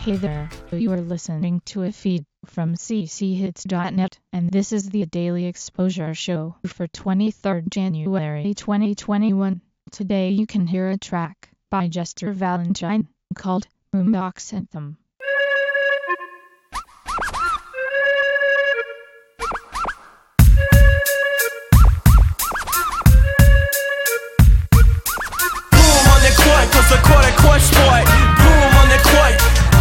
Hey there, you are listening to a feed from cchits.net, and this is the Daily Exposure Show for 23rd January 2021. Today you can hear a track by Jester Valentine called Boombox Anthem. Cause the court sport. Boom on the court.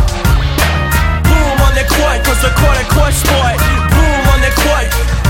Boom on the court. Cause the court sport. Boom on the court.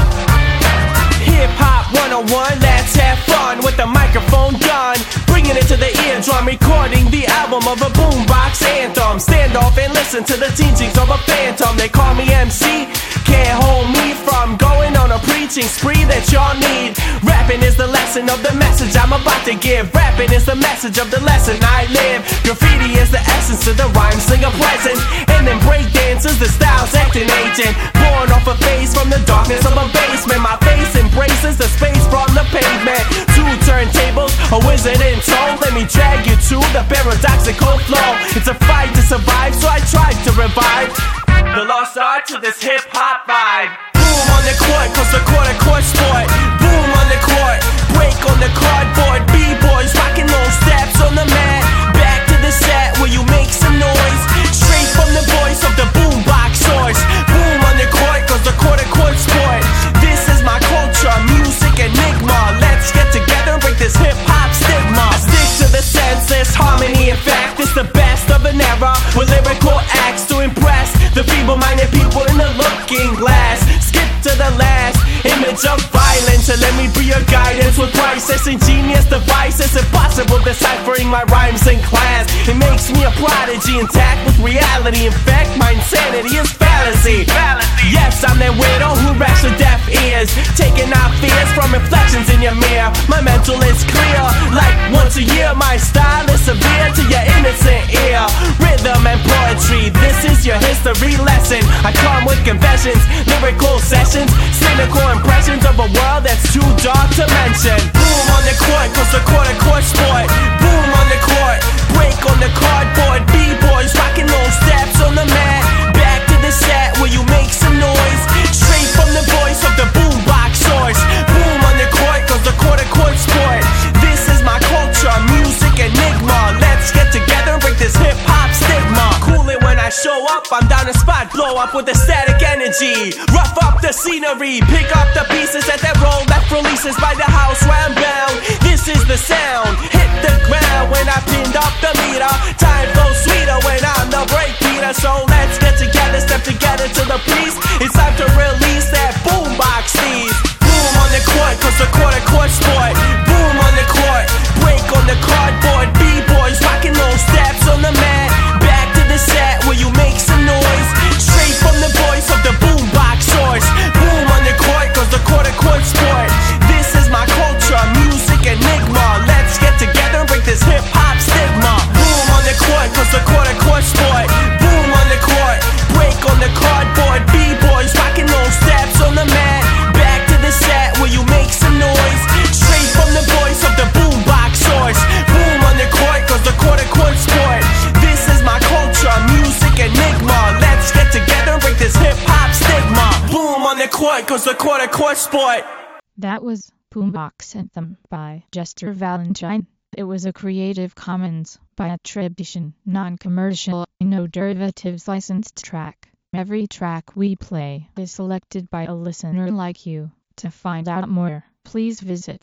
Hip Hop 101, let's have fun with the microphone gun. Bringing it to the eardrum, recording the album of a boombox anthem. Stand off and listen to the teachings of a phantom. They call me MC, can't hold me from going on a preaching spree that y'all need. Rapping is the lesson of the message I'm about to give. Rapping is the message of the lesson I live. Graffiti is the essence of the rhyme singer present. And then breakdance is the style's acting agent. Born off a face from the darkness of a basement. My face embraces the space from the pavement. Two turntables, a wizard in tow. Let me drag you to the paradoxical flow. It's a fight to survive, so I tried to revive the lost art to this hip-hop vibe. Boom on the court, cause the court sport. Boom on the court, break on the cardboard. B-boys rocking those steps on the mat. Back to the set where you make some noise. Straight from the voice of the boombox source. Boom on the court, cause the court sport. This is my culture, music enigma. Let's get together and break this hip-hop stigma. I stick to the senseless harmony. In fact, it's the best of an era with lyrical acts to impress the feeble-minded people in the looking glass. Skip to the last image of violence and let me be your guidance with priceless ingenious devices. Impossible deciphering my rhymes in class. It makes me a prodigy intact with reality. In fact, my insanity is fallacy. Yes, I'm that widow who raps with deaf ears, taking out fears from reflections in your mirror. My mental is clear, like once a year. My style is severe to your innocent ear. Rhythm and poetry, this is your history lesson. I come with confessions, lyrical sessions, cynical impressions of a world that's too dark to mention. Boom on the court, cause the court sport. Boom on the court, break on the cardboard. B-boys rocking those steps on the mat. Back to the set where you make some noise. Straight from the voice of the boombox source. Boom on the court, cause the court sport. This is my culture, music enigma. Let's get together and break this hip-hop stigma. Cool it when I show up, I'm down the spot, blow up with the static energy. Rough up the scenery, pick up the pieces at that roll left releases by the house where I'm bound. This is the sound, hit the ground when I pinned up the meter. Time flows sweeter when I'm the breakbeater. So let's get together, step together to the piece. It's time to release that boombox sneeze. Boom on the court, cause the court sport. Boom on the court, break on the cardboard. B-boys rocking those steps on the mat. Back to the set where you make some noise. Straight from the voice of the boombox source. Boom on the court, cause the court sport. This is my culture, music enigma. Let's get together and break this hip-hop stigma. Boom on the court, cause the court sport. Boom on the court, break on the cardboard. B-boys rocking those steps on the mat. Back to the set where you make some noise. Straight from the voice of the boombox source. Boom on the court, cause the court sport. This is my culture, music enigma. Let's get together and break this hip-hop stigma. Boom on the court, cause the court sport. That was Boombox Anthem by Jester Valentine. It was a Creative Commons by attribution, non-commercial, no derivatives licensed track. Every track we play is selected by a listener like you. To find out more, please visit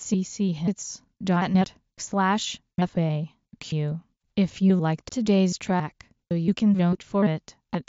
cchits.net/FAQ. If you liked today's track, you can vote for it at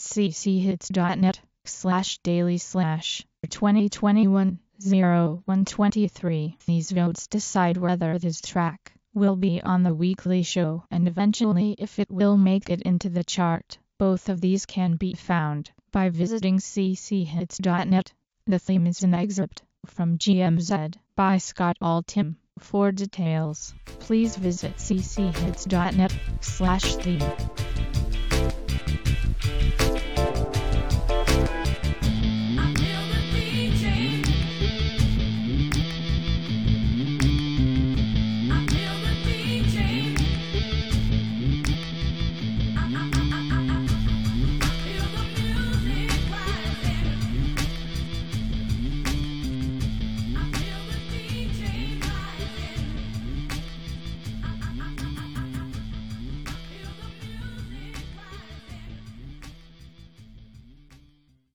cchits.net/daily/2021-0123. These votes decide whether this track will be on the weekly show and eventually if it will make it into the chart. Both of these can be found by visiting cchits.net. The theme is an excerpt from GMZ by Scott Altham. For details, please visit cchits.net/theme.